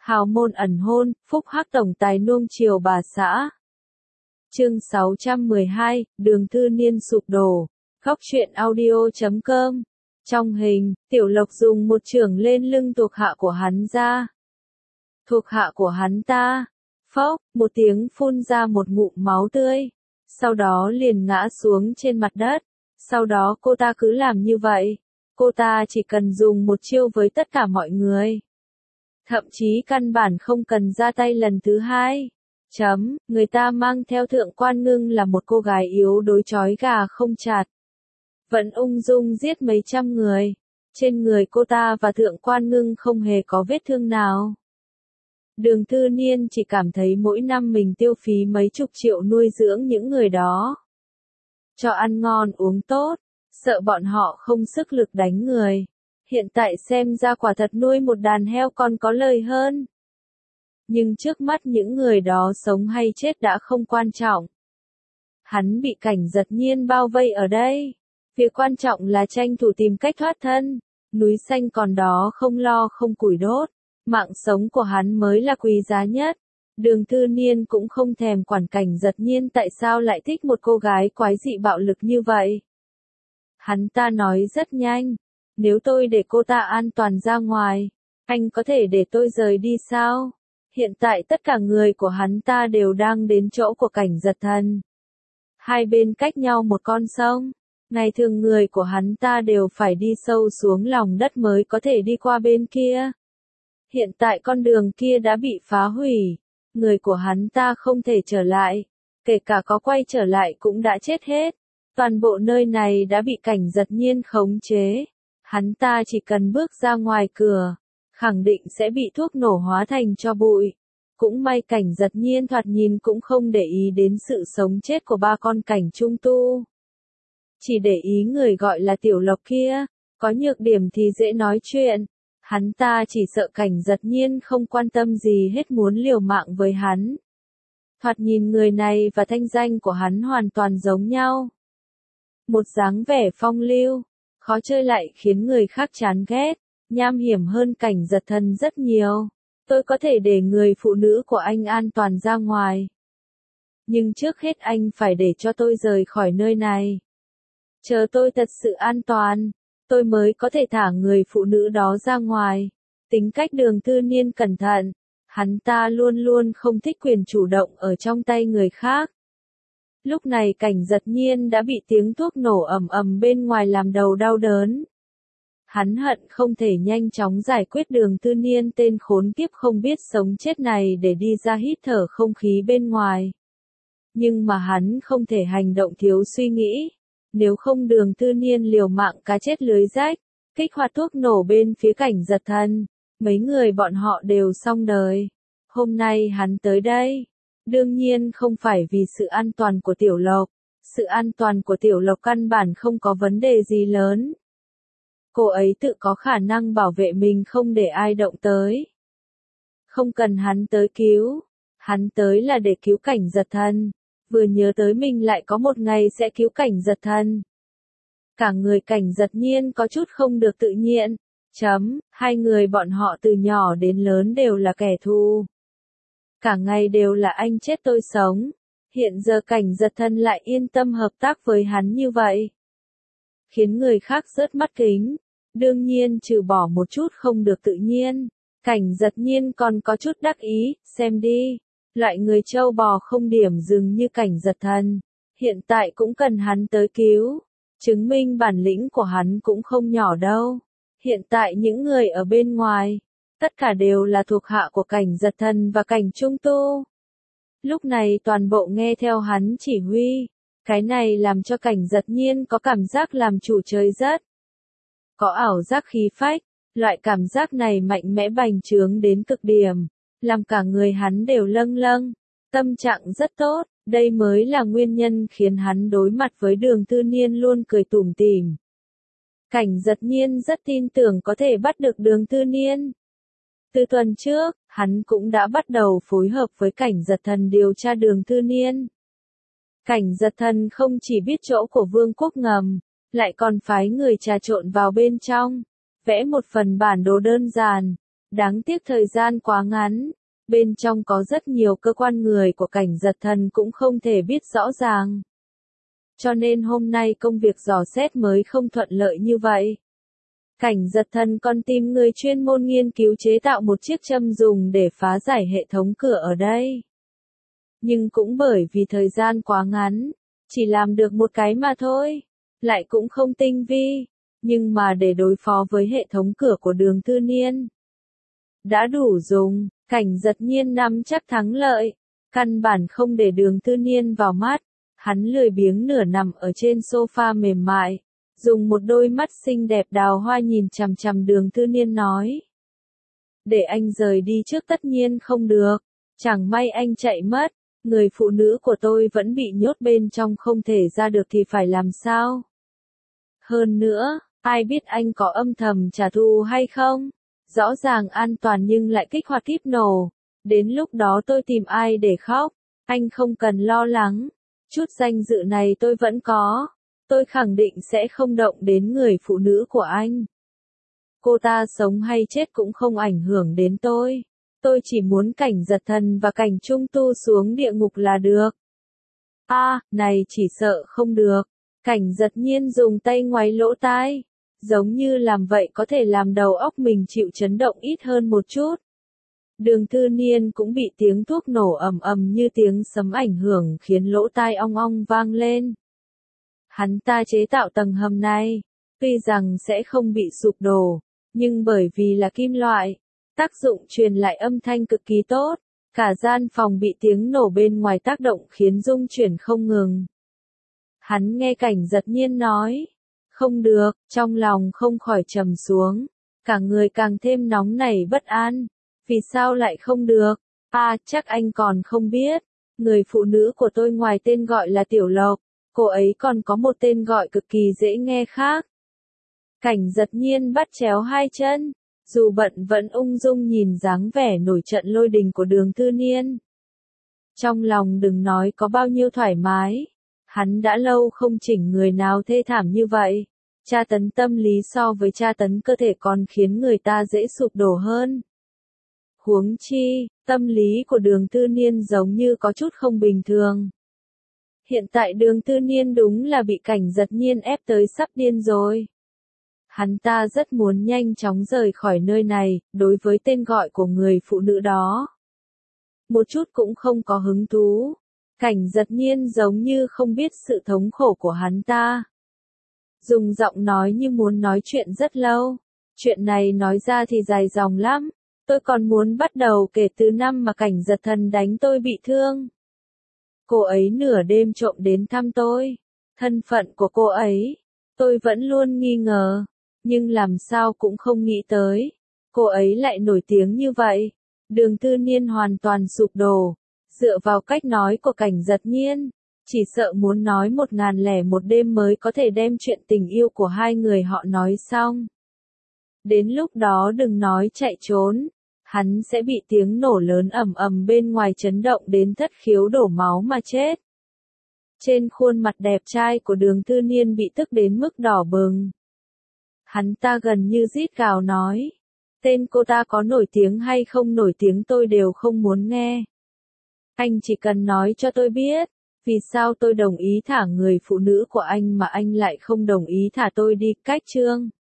Hào môn ẩn hôn, phúc hắc tổng tài nuông chiều bà xã. Chương 612, Đường Thư Niên sụp đổ. Góc truyện audio.com. Trong hình, Tiểu Lộc dùng một chưởng lên lưng thuộc hạ của hắn ra. Thuộc hạ của hắn ta, phốc, một tiếng phun ra một ngụm máu tươi. Sau đó liền ngã xuống trên mặt đất. Sau đó cô ta cứ làm như vậy. Cô ta chỉ cần dùng một chiêu với tất cả mọi người. Thậm chí căn bản không cần ra tay lần thứ hai. Người ta mang theo Thượng Quan Ngưng là một cô gái yếu đuối trói gà không chặt. Vẫn ung dung giết mấy trăm người. Trên người cô ta và Thượng Quan Ngưng không hề có vết thương nào. Đường Thư Niên chỉ cảm thấy mỗi năm mình tiêu phí mấy chục triệu nuôi dưỡng những người đó. Cho ăn ngon uống tốt, sợ bọn họ không sức lực đánh người. Hiện tại xem ra quả thật nuôi một đàn heo còn có lời hơn. Nhưng trước mắt những người đó sống hay chết đã không quan trọng. Hắn bị Cảnh Giật Nhiên bao vây ở đây. Việc quan trọng là tranh thủ tìm cách thoát thân. Núi xanh còn đó không lo không củi đốt. Mạng sống của hắn mới là quý giá nhất. Đường Thư Niên cũng không thèm quản Cảnh Giật Nhiên tại sao lại thích một cô gái quái dị bạo lực như vậy. Hắn ta nói rất nhanh. Nếu tôi để cô ta an toàn ra ngoài, anh có thể để tôi rời đi sao? Hiện tại tất cả người của hắn ta đều đang đến chỗ của Cảnh Giật Thần. Hai bên cách nhau một con sông. Ngày thường người của hắn ta đều phải đi sâu xuống lòng đất mới có thể đi qua bên kia. Hiện tại con đường kia đã bị phá hủy. Người của hắn ta không thể trở lại. Kể cả có quay trở lại cũng đã chết hết. Toàn bộ nơi này đã bị Cảnh Giật Nhiên khống chế. Hắn ta chỉ cần bước ra ngoài cửa, khẳng định sẽ bị thuốc nổ hóa thành tro bụi. Cũng may Cảnh Giật Nhiên thoạt nhìn cũng không để ý đến sự sống chết của ba con cảnh trung tu. Chỉ để ý người gọi là Tiểu Lộc kia, có nhược điểm thì dễ nói chuyện. Hắn ta chỉ sợ Cảnh Giật Nhiên không quan tâm gì hết muốn liều mạng với hắn. Thoạt nhìn người này và thanh danh của hắn hoàn toàn giống nhau. Một dáng vẻ phong lưu, khó chơi lại khiến người khác chán ghét, nham hiểm hơn Cảnh Giật Thần rất nhiều. Tôi có thể để người phụ nữ của anh an toàn ra ngoài. Nhưng trước hết anh phải để cho tôi rời khỏi nơi này. Chờ tôi thật sự an toàn, tôi mới có thể thả người phụ nữ đó ra ngoài. Tính cách Đường Thư Niên cẩn thận, hắn ta luôn luôn không thích quyền chủ động ở trong tay người khác. Lúc này Cảnh Giật Nhiên đã bị tiếng thuốc nổ ầm ầm bên ngoài làm đầu đau đớn. Hắn hận không thể nhanh chóng giải quyết Đường Thư Niên tên khốn kiếp không biết sống chết này để đi ra hít thở không khí bên ngoài. Nhưng mà hắn không thể hành động thiếu suy nghĩ. Nếu không Đường Thư Niên liều mạng cá chết lưới rách, kích hoạt thuốc nổ bên phía Cảnh Giật Thần, mấy người bọn họ đều xong đời. Hôm nay hắn tới đây, đương nhiên không phải vì sự an toàn của Tiểu Lộc. Sự an toàn của Tiểu Lộc căn bản không có vấn đề gì lớn. Cô ấy tự có khả năng bảo vệ mình không để ai động tới. Không cần hắn tới cứu. Hắn tới là để cứu Cảnh Giật Thần. Vừa nhớ tới mình lại có một ngày sẽ cứu Cảnh Giật Thần. Cả người Cảnh Giật Nhiên có chút không được tự nhiên. Hai người bọn họ từ nhỏ đến lớn đều là kẻ thù. Cả ngày đều là anh chết tôi sống. Hiện giờ Cảnh Giật Thần lại yên tâm hợp tác với hắn như vậy. Khiến người khác rớt mắt kính. Đương nhiên trừ bỏ một chút không được tự nhiên. Cảnh Giật Nhiên còn có chút đắc ý, xem đi. Loại người trâu bò không điểm dừng như Cảnh Giật Thần. Hiện tại cũng cần hắn tới cứu. Chứng minh bản lĩnh của hắn cũng không nhỏ đâu. Hiện tại những người ở bên ngoài, tất cả đều là thuộc hạ của Cảnh Giật Thần và Cảnh Trung Tu. Lúc này toàn bộ nghe theo hắn chỉ huy. Cái này làm cho Cảnh Giật Nhiên có cảm giác làm chủ trời rất. Có ảo giác khí phách. Loại cảm giác này mạnh mẽ bành trướng đến cực điểm. Làm cả người hắn đều lâng lâng. Tâm trạng rất tốt. Đây mới là nguyên nhân khiến hắn đối mặt với Đường Thư Niên luôn cười tủm tỉm. Cảnh Giật Nhiên rất tin tưởng có thể bắt được Đường Thư Niên. Từ tuần trước, hắn cũng đã bắt đầu phối hợp với Cảnh Giật Thần điều tra Đường Thư Niên. Cảnh Giật Thần không chỉ biết chỗ của Vương quốc ngầm, lại còn phái người trà trộn vào bên trong, vẽ một phần bản đồ đơn giản, Đáng tiếc thời gian quá ngắn, bên trong có rất nhiều cơ quan người của cảnh giật thần cũng không thể biết rõ ràng. Cho nên hôm nay công việc dò xét mới không thuận lợi như vậy. Cảnh giật thần còn tìm người chuyên môn nghiên cứu chế tạo một chiếc châm dùng để phá giải hệ thống cửa ở đây. Nhưng cũng bởi vì thời gian quá ngắn, chỉ làm được một cái mà thôi, lại cũng không tinh vi, nhưng mà để đối phó với hệ thống cửa của Đường Tư Niên đã đủ dùng, cảnh giật nhiên nắm chắc thắng lợi, căn bản không để Đường Tư Niên vào mắt, hắn lười biếng nửa nằm ở trên sofa mềm mại, dùng một đôi mắt xinh đẹp đào hoa nhìn chằm chằm Đường Tư Niên nói. Để anh rời đi trước tất nhiên không được, chẳng may anh chạy mất, người phụ nữ của tôi vẫn bị nhốt bên trong không thể ra được thì phải làm sao? Hơn nữa, ai biết anh có âm thầm trả thù hay không? Rõ ràng an toàn nhưng lại kích hoạt kíp nổ. Đến lúc đó tôi tìm ai để khóc? Anh không cần lo lắng. Chút danh dự này tôi vẫn có. Tôi khẳng định sẽ không động đến người phụ nữ của anh. Cô ta sống hay chết cũng không ảnh hưởng đến tôi. Tôi chỉ muốn cảnh giật thần và cảnh trung tu xuống địa ngục là được. Này chỉ sợ không được. Cảnh giật nhiên dùng tay ngoáy lỗ tai. Giống như làm vậy có thể làm đầu óc mình chịu chấn động ít hơn một chút. Đường Tư Niên cũng bị tiếng thuốc nổ ầm ầm như tiếng sấm ảnh hưởng khiến lỗ tai ong ong vang lên. Hắn ta chế tạo tầng hầm này, tuy rằng sẽ không bị sụp đổ, nhưng bởi vì là kim loại, tác dụng truyền lại âm thanh cực kỳ tốt, cả gian phòng bị tiếng nổ bên ngoài tác động khiến rung chuyển không ngừng. Hắn nghe cảnh giật nhiên nói, không được, trong lòng không khỏi trầm xuống, cả người càng thêm nóng nảy bất an, vì sao lại không được, chắc anh còn không biết, người phụ nữ của tôi ngoài tên gọi là Tiểu Lộc, cô ấy còn có một tên gọi cực kỳ dễ nghe khác. Cảnh giật nhiên bắt chéo hai chân, dù bận vẫn ung dung nhìn dáng vẻ nổi trận lôi đình của Đường Tư Niên. Trong lòng đừng nói có bao nhiêu thoải mái, hắn đã lâu không chỉnh người nào thê thảm như vậy. Tra tấn tâm lý so với tra tấn cơ thể còn khiến người ta dễ sụp đổ hơn. Huống chi, tâm lý của Đường Tư Niên giống như có chút không bình thường. Hiện tại Đường Tư Niên đúng là bị cảnh giật nhiên ép tới sắp điên rồi. Hắn ta rất muốn nhanh chóng rời khỏi nơi này, đối với tên gọi của người phụ nữ đó. Một chút cũng không có hứng thú. Cảnh giật nhiên giống như không biết sự thống khổ của hắn ta. Dùng giọng nói như muốn nói chuyện rất lâu. Chuyện này nói ra thì dài dòng lắm. Tôi còn muốn bắt đầu kể từ năm mà cảnh giật thần đánh tôi bị thương. Cô ấy nửa đêm trộm đến thăm tôi. Thân phận của cô ấy, tôi vẫn luôn nghi ngờ. Nhưng làm sao cũng không nghĩ tới. Cô ấy lại nổi tiếng như vậy. Đường Tư Niên hoàn toàn sụp đổ. Dựa vào cách nói của cảnh giật nhiên. Chỉ sợ muốn nói 1001 đêm mới có thể đem chuyện tình yêu của hai người họ nói xong. Đến lúc đó đừng nói chạy trốn. Hắn sẽ bị tiếng nổ lớn ầm ầm bên ngoài chấn động đến thất khiếu đổ máu mà chết. Trên khuôn mặt đẹp trai của Đường Tư Niên bị tức đến mức đỏ bừng. Hắn ta gần như rít gào nói. Tên cô ta có nổi tiếng hay không nổi tiếng tôi đều không muốn nghe. Anh chỉ cần nói cho tôi biết. Vì sao tôi đồng ý thả người phụ nữ của anh mà anh lại không đồng ý thả tôi đi, cách chương.